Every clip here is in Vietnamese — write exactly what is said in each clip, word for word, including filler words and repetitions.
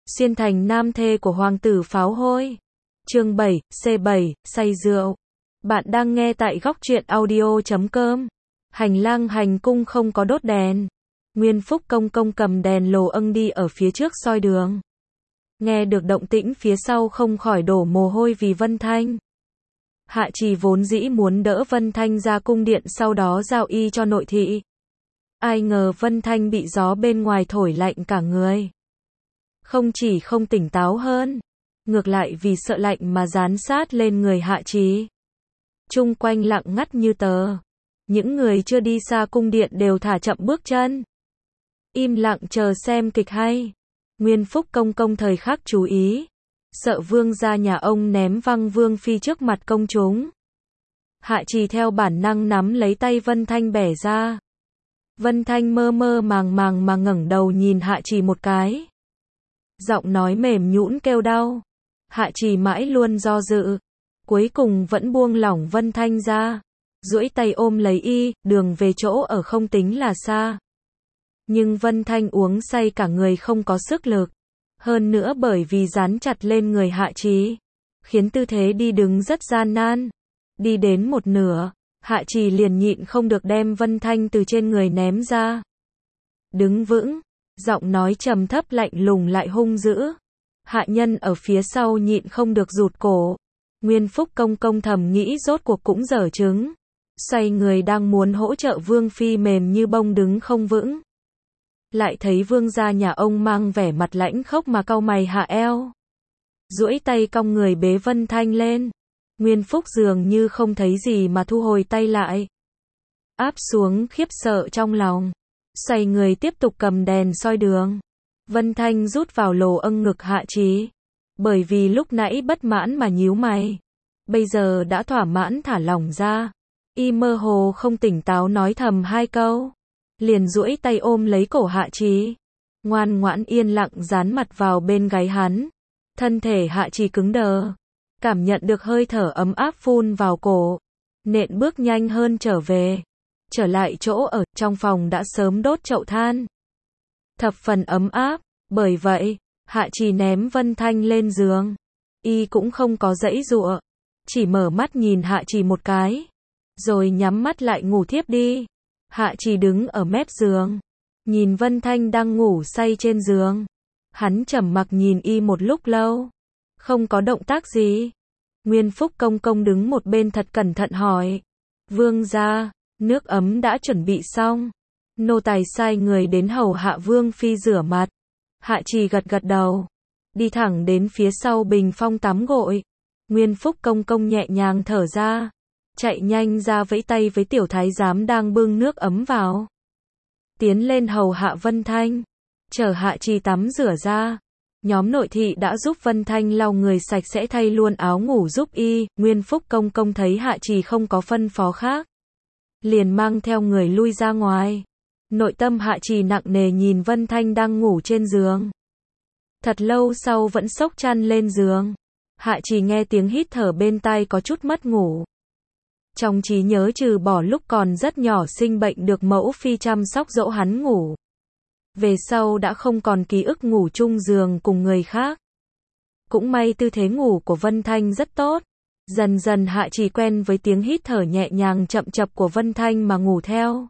Xuyên thành nam thê của hoàng tử pháo hôi. Chương bảy, C bảy, say rượu. Bạn đang nghe tại góc truyện audio chấm com. Hành lang hành cung không có đốt đèn. Nguyên Phúc công công cầm đèn lồ âng đi ở phía trước soi đường. Nghe được động tĩnh phía sau không khỏi đổ mồ hôi vì Vân Thanh. Hạ Trì vốn dĩ muốn đỡ Vân Thanh ra cung điện sau đó giao y cho nội thị. Ai ngờ Vân Thanh bị gió bên ngoài thổi lạnh cả người. Không chỉ không tỉnh táo hơn, ngược lại vì sợ lạnh mà dán sát lên người Hạ Trì. Chung quanh lặng ngắt như tờ. Những người chưa đi xa cung điện đều thả chậm bước chân. Im lặng chờ xem kịch hay. Nguyên Phúc công công thời khắc chú ý. Sợ vương gia nhà ông ném văng vương phi trước mặt công chúng. Hạ Trì theo bản năng nắm lấy tay Vân Thanh bẻ ra. Vân Thanh mơ mơ màng màng mà ngẩng đầu nhìn Hạ Trì một cái. Giọng nói mềm nhũn kêu đau. Hạ Trì mãi luôn do dự. Cuối cùng vẫn buông lỏng Vân Thanh ra. Duỗi tay ôm lấy y, đường về chỗ ở không tính là xa. Nhưng Vân Thanh uống say cả người không có sức lực. Hơn nữa bởi vì dán chặt lên người Hạ Trì, khiến tư thế đi đứng rất gian nan. Đi đến một nửa, Hạ Trì liền nhịn không được đem Vân Thanh từ trên người ném ra. Đứng vững, giọng nói trầm thấp lạnh lùng lại hung dữ. Hạ nhân ở phía sau nhịn không được rụt cổ. Nguyên Phúc công công thầm nghĩ rốt cuộc cũng dở trứng. Xoay người đang muốn hỗ trợ vương phi mềm như bông đứng không vững. Lại thấy vương gia nhà ông mang vẻ mặt lãnh khốc mà cau mày hạ eo. Duỗi tay cong người bế Vân Thanh lên. Nguyên Phúc dường như không thấy gì mà thu hồi tay lại. Áp xuống khiếp sợ trong lòng. Xoay người tiếp tục cầm đèn soi đường. Vân Thanh rút vào lồ âng ngực Hạ Trì. Bởi vì lúc nãy bất mãn mà nhíu mày. Bây giờ đã thỏa mãn thả lỏng ra. Y mơ hồ không tỉnh táo nói thầm hai câu. Liền duỗi tay ôm lấy cổ Hạ Trì. Ngoan ngoãn yên lặng dán mặt vào bên gáy hắn. Thân thể Hạ Trì cứng đờ. Cảm nhận được hơi thở ấm áp phun vào cổ. Nện bước nhanh hơn trở về. Trở lại chỗ ở, trong phòng đã sớm đốt chậu than. Thập phần ấm áp, bởi vậy, Hạ Trì ném Vân Thanh lên giường. Y cũng không có giãy giụa. Chỉ mở mắt nhìn Hạ Trì một cái. Rồi nhắm mắt lại ngủ thiếp đi. Hạ Trì đứng ở mép giường. Nhìn Vân Thanh đang ngủ say trên giường. Hắn trầm mặc nhìn y một lúc lâu. Không có động tác gì. Nguyên Phúc công công đứng một bên thật cẩn thận hỏi. Vương gia, nước ấm đã chuẩn bị xong. Nô tài sai người đến hầu hạ vương phi rửa mặt. Hạ Trì gật gật đầu. Đi thẳng đến phía sau bình phong tắm gội. Nguyên Phúc công công nhẹ nhàng thở ra. Chạy nhanh ra vẫy tay với tiểu thái giám đang bưng nước ấm vào. Tiến lên hầu hạ Vân Thanh. Chờ Hạ Trì tắm rửa ra. Nhóm nội thị đã giúp Vân Thanh lau người sạch sẽ thay luôn áo ngủ giúp y. Nguyên Phúc công công thấy Hạ Trì không có phân phó khác. Liền mang theo người lui ra ngoài. Nội tâm Hạ Trì nặng nề nhìn Vân Thanh đang ngủ trên giường. Thật lâu sau vẫn xốc chăn lên giường. Hạ Trì nghe tiếng hít thở bên tai có chút mất ngủ. Trong trí nhớ trừ bỏ lúc còn rất nhỏ sinh bệnh được mẫu phi chăm sóc dỗ hắn ngủ. Về sau đã không còn ký ức ngủ chung giường cùng người khác. Cũng may tư thế ngủ của Vân Thanh rất tốt. Dần dần Hạ Trì quen với tiếng hít thở nhẹ nhàng chậm chập của Vân Thanh mà ngủ theo.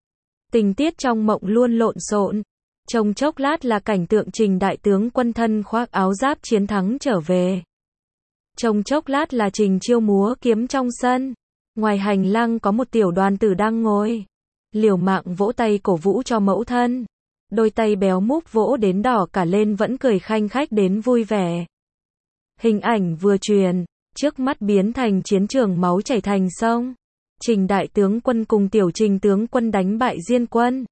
Tình tiết trong mộng luôn lộn xộn. Trong chốc lát là cảnh tượng Trình đại tướng quân thân khoác áo giáp chiến thắng trở về. Trong chốc lát là Trình chiêu múa kiếm trong sân. Ngoài hành lang có một tiểu đoàn tử đang ngồi. Liều mạng vỗ tay cổ vũ cho mẫu thân. Đôi tay béo múp vỗ đến đỏ cả lên vẫn cười khanh khách đến vui vẻ. Hình ảnh vừa truyền, trước mắt biến thành chiến trường máu chảy thành sông. Trình đại tướng quân cùng tiểu Trình tướng quân đánh bại Diên quân.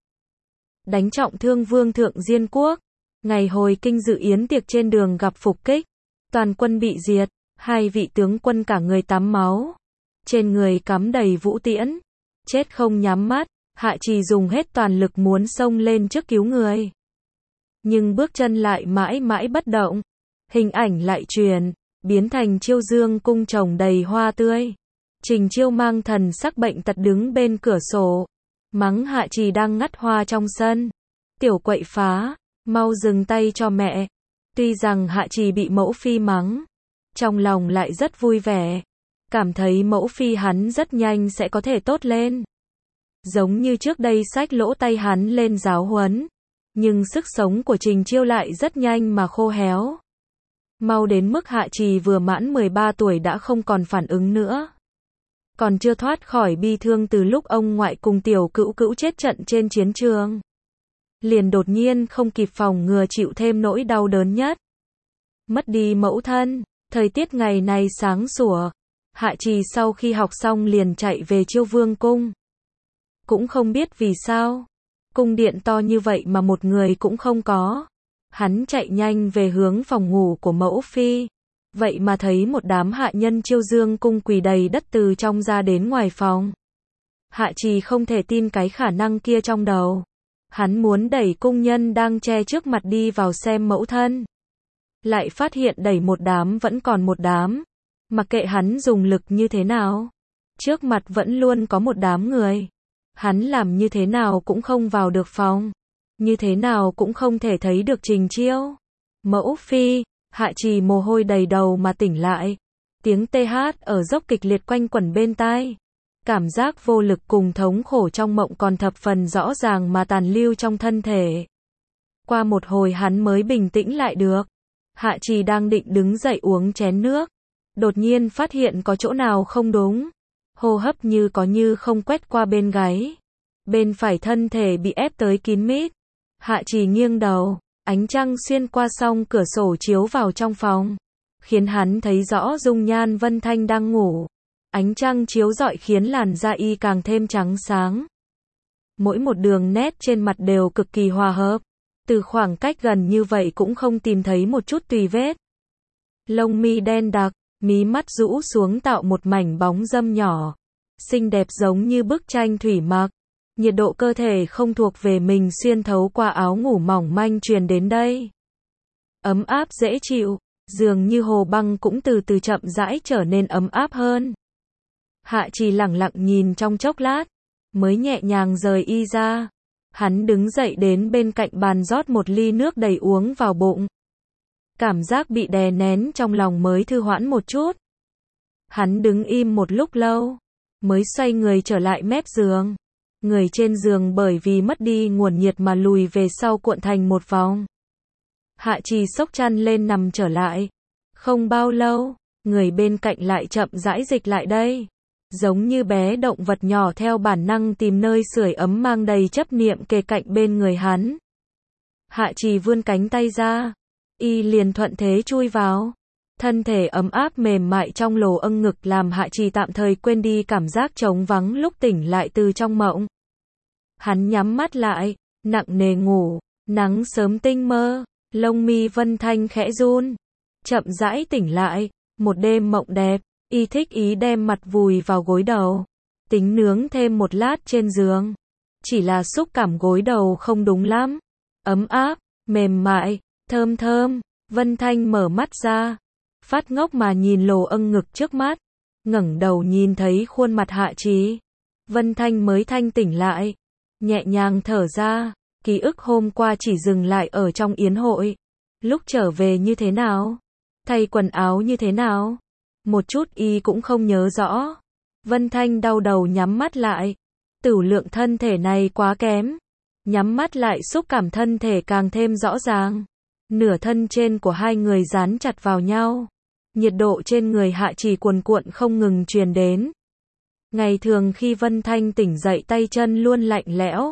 Đánh trọng thương vương thượng Diên quốc. Ngày hồi kinh dự yến tiệc trên đường gặp phục kích. Toàn quân bị diệt, hai vị tướng quân cả người tắm máu. Trên người cắm đầy vũ tiễn. Chết không nhắm mắt, Hạ Trì dùng hết toàn lực muốn xông lên trước cứu người. Nhưng bước chân lại mãi mãi bất động. Hình ảnh lại truyền, biến thành Chiêu Dương cung trồng đầy hoa tươi. Trình Chiêu mang thần sắc bệnh tật đứng bên cửa sổ. Mắng Hạ Trì đang ngắt hoa trong sân. Tiểu quậy phá, mau dừng tay cho mẹ. Tuy rằng Hạ Trì bị mẫu phi mắng, trong lòng lại rất vui vẻ, cảm thấy mẫu phi hắn rất nhanh sẽ có thể tốt lên. Giống như trước đây xách lỗ tay hắn lên giáo huấn, nhưng sức sống của Trình Chiêu lại rất nhanh mà khô héo. Mau đến mức Hạ Trì vừa mãn mười ba tuổi đã không còn phản ứng nữa. Còn chưa thoát khỏi bi thương từ lúc ông ngoại cùng tiểu cữu cữu chết trận trên chiến trường. Liền đột nhiên không kịp phòng ngừa chịu thêm nỗi đau đớn nhất. Mất đi mẫu thân, thời tiết ngày này sáng sủa. Hạ Trì sau khi học xong liền chạy về Chiêu Vương cung. Cũng không biết vì sao, cung điện to như vậy mà một người cũng không có. Hắn chạy nhanh về hướng phòng ngủ của mẫu phi. Vậy mà thấy một đám hạ nhân Chiêu Dương cung quỳ đầy đất từ trong ra đến ngoài phòng. Hạ Trì không thể tin cái khả năng kia trong đầu. Hắn muốn đẩy cung nhân đang che trước mặt đi vào xem mẫu thân. Lại phát hiện đẩy một đám vẫn còn một đám. Mặc kệ hắn dùng lực như thế nào, trước mặt vẫn luôn có một đám người. Hắn làm như thế nào cũng không vào được phòng. Như thế nào cũng không thể thấy được Trình Chiêu. Mẫu phi, Hạ Trì mồ hôi đầy đầu mà tỉnh lại. Tiếng tê hát ở dốc kịch liệt quanh quẩn bên tai. Cảm giác vô lực cùng thống khổ trong mộng còn thập phần rõ ràng mà tàn lưu trong thân thể. Qua một hồi hắn mới bình tĩnh lại được. Hạ Trì đang định đứng dậy uống chén nước. Đột nhiên phát hiện có chỗ nào không đúng. Hô hấp như có như không quét qua bên gáy. Bên phải thân thể bị ép tới kín mít. Hạ Trì nghiêng đầu. Ánh trăng xuyên qua song cửa sổ chiếu vào trong phòng. Khiến hắn thấy rõ dung nhan Vân Thanh đang ngủ. Ánh trăng chiếu rọi khiến làn da y càng thêm trắng sáng. Mỗi một đường nét trên mặt đều cực kỳ hòa hợp. Từ khoảng cách gần như vậy cũng không tìm thấy một chút tùy vết. Lông mi đen đặc, mí mắt rũ xuống tạo một mảnh bóng râm nhỏ. Xinh đẹp giống như bức tranh thủy mặc. Nhiệt độ cơ thể không thuộc về mình xuyên thấu qua áo ngủ mỏng manh truyền đến đây. Ấm áp dễ chịu, dường như hồ băng cũng từ từ chậm rãi trở nên ấm áp hơn. Hạ Trì lẳng lặng nhìn trong chốc lát, mới nhẹ nhàng rời y ra. Hắn đứng dậy đến bên cạnh bàn rót một ly nước đầy uống vào bụng. Cảm giác bị đè nén trong lòng mới thư hoãn một chút. Hắn đứng im một lúc lâu, mới xoay người trở lại mép giường. Người trên giường bởi vì mất đi nguồn nhiệt mà lùi về sau cuộn thành một vòng. Hạ Trì xốc chăn lên nằm trở lại. Không bao lâu, người bên cạnh lại chậm rãi dịch lại đây. Giống như bé động vật nhỏ theo bản năng tìm nơi sưởi ấm mang đầy chấp niệm kề cạnh bên người hắn. Hạ Trì vươn cánh tay ra. Y liền thuận thế chui vào. Thân thể ấm áp mềm mại trong lồ âng ngực làm Hạ Trì tạm thời quên đi cảm giác trống vắng lúc tỉnh lại từ trong mộng. Hắn nhắm mắt lại, nặng nề ngủ, nắng sớm tinh mơ, lông mi Vân Thanh khẽ run. Chậm rãi tỉnh lại, một đêm mộng đẹp, y thích ý đem mặt vùi vào gối đầu. Tính nướng thêm một lát trên giường. Chỉ là xúc cảm gối đầu không đúng lắm. Ấm áp, mềm mại, thơm thơm, Vân Thanh mở mắt ra. Phát ngốc mà nhìn lồ âng ngực trước mắt. Ngẩng đầu nhìn thấy khuôn mặt Hạ Trì. Vân Thanh mới thanh tỉnh lại. Nhẹ nhàng thở ra. Ký ức hôm qua chỉ dừng lại ở trong yến hội. Lúc trở về như thế nào? Thay quần áo như thế nào? Một chút y cũng không nhớ rõ. Vân Thanh đau đầu nhắm mắt lại. Tửu lượng thân thể này quá kém. Nhắm mắt lại xúc cảm thân thể càng thêm rõ ràng. Nửa thân trên của hai người dán chặt vào nhau. Nhiệt độ trên người Hạ Trì cuồn cuộn không ngừng truyền đến. Ngày thường khi Vân Thanh tỉnh dậy tay chân luôn lạnh lẽo.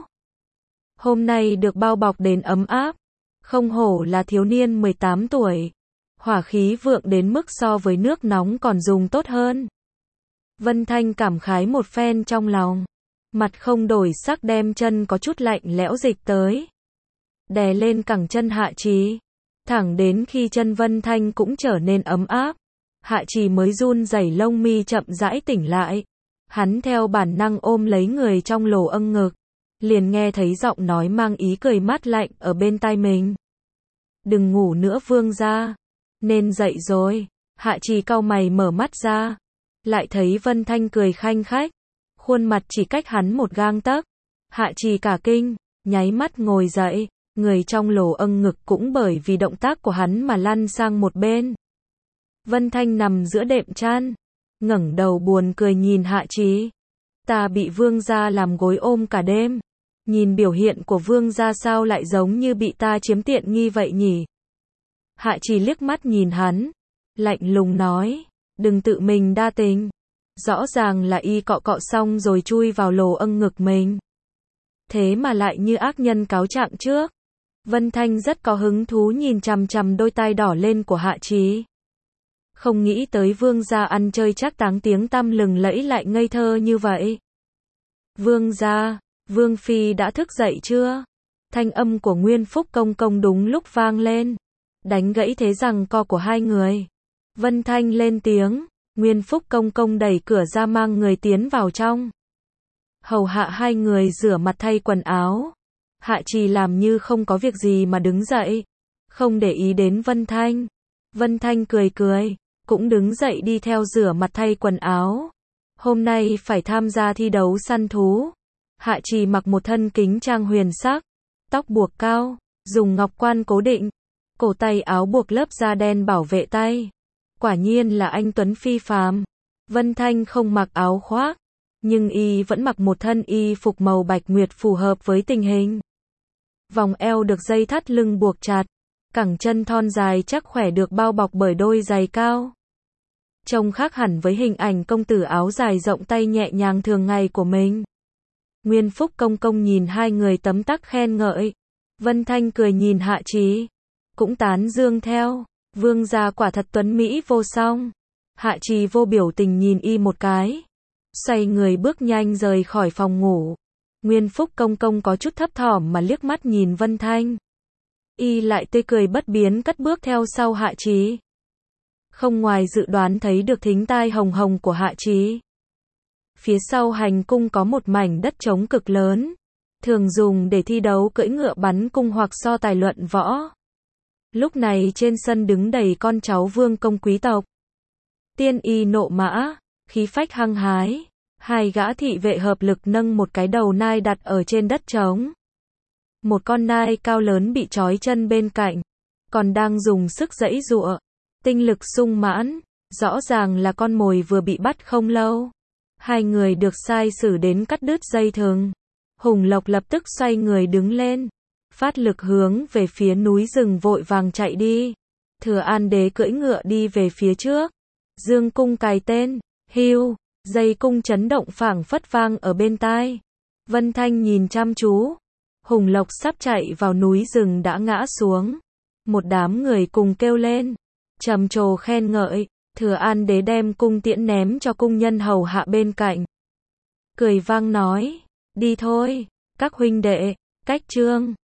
Hôm nay được bao bọc đến ấm áp. Không hổ là thiếu niên mười tám tuổi. Hỏa khí vượng đến mức so với nước nóng còn dùng tốt hơn. Vân Thanh cảm khái một phen trong lòng. Mặt không đổi sắc đem chân có chút lạnh lẽo dịch tới. Đè lên cẳng chân Hạ Trì. Thẳng đến khi chân Vân Thanh cũng trở nên ấm áp. Hạ Trì mới run rẩy lông mi chậm rãi tỉnh lại. Hắn theo bản năng ôm lấy người trong lồ âng ngực. Liền nghe thấy giọng nói mang ý cười mát lạnh ở bên tai mình. Đừng ngủ nữa vương gia. Nên dậy rồi. Hạ Trì cau mày mở mắt ra. Lại thấy Vân Thanh cười khanh khách. Khuôn mặt chỉ cách hắn một gang tấc. Hạ Trì cả kinh, nháy mắt ngồi dậy. Người trong lồ âng ngực cũng bởi vì động tác của hắn mà lăn sang một bên. Vân Thanh nằm giữa đệm chăn, ngẩng đầu buồn cười nhìn Hạ Chí. Ta bị vương gia làm gối ôm cả đêm. Nhìn biểu hiện của vương gia sao lại giống như bị ta chiếm tiện nghi vậy nhỉ? Hạ Chí liếc mắt nhìn hắn, lạnh lùng nói, đừng tự mình đa tình. Rõ ràng là y cọ cọ xong rồi chui vào lồ âng ngực mình. Thế mà lại như ác nhân cáo trạng trước. Vân Thanh rất có hứng thú nhìn chằm chằm đôi tai đỏ lên của Hạ Chí. Không nghĩ tới vương gia ăn chơi chắc táng tiếng tăm lừng lẫy lại ngây thơ như vậy. Vương gia, vương phi đã thức dậy chưa? Thanh âm của Nguyên Phúc công công đúng lúc vang lên, đánh gãy thế giằng co của hai người. Vân Thanh lên tiếng, Nguyên Phúc công công đẩy cửa ra mang người tiến vào trong. Hầu hạ hai người rửa mặt thay quần áo. Hạ Trì làm như không có việc gì mà đứng dậy, không để ý đến Vân Thanh. Vân Thanh cười cười, cũng đứng dậy đi theo rửa mặt thay quần áo. Hôm nay phải tham gia thi đấu săn thú. Hạ Trì mặc một thân kính trang huyền sắc, tóc buộc cao, dùng ngọc quan cố định, cổ tay áo buộc lớp da đen bảo vệ tay. Quả nhiên là anh tuấn phi phàm. Vân Thanh không mặc áo khoác, nhưng y vẫn mặc một thân y phục màu bạch nguyệt phù hợp với tình hình. Vòng eo được dây thắt lưng buộc chặt, cẳng chân thon dài chắc khỏe được bao bọc bởi đôi giày cao. Trông khác hẳn với hình ảnh công tử áo dài rộng tay nhẹ nhàng thường ngày của mình. Nguyên Phúc công công nhìn hai người tấm tắc khen ngợi. Vân Thanh cười nhìn Hạ Chí, cũng tán dương theo. Vương gia quả thật tuấn mỹ vô song. Hạ Trì vô biểu tình nhìn y một cái, xoay người bước nhanh rời khỏi phòng ngủ. Nguyên Phúc công công có chút thấp thỏm mà liếc mắt nhìn Vân Thanh. Y lại tươi cười bất biến cất bước theo sau Hạ Chí. Không ngoài dự đoán thấy được thính tai hồng hồng của Hạ Chí. Phía sau hành cung có một mảnh đất trống cực lớn, thường dùng để thi đấu cưỡi ngựa bắn cung hoặc so tài luận võ. Lúc này trên sân đứng đầy con cháu vương công quý tộc. Tiên y nộ mã, khí phách hăng hái. Hai gã thị vệ hợp lực nâng một cái đầu nai đặt ở trên đất trống. Một con nai cao lớn bị trói chân bên cạnh, còn đang dùng sức giãy giụa, tinh lực sung mãn, rõ ràng là con mồi vừa bị bắt không lâu. Hai người được sai sử đến cắt đứt dây thừng. Hùng Lộc lập tức xoay người đứng lên, phát lực hướng về phía núi rừng vội vàng chạy đi. Thừa An Đế cưỡi ngựa đi về phía trước, dương cung cài tên, hưu, dây cung chấn động phảng phất vang ở bên tai. Vân Thanh nhìn chăm chú, Hùng Lộc sắp chạy vào núi rừng đã ngã xuống. Một đám người cùng kêu lên, trầm trồ khen ngợi. Thừa An Đế đem cung tiễn ném cho cung nhân hầu hạ bên cạnh, cười vang nói, đi thôi, các huynh đệ, cách trương.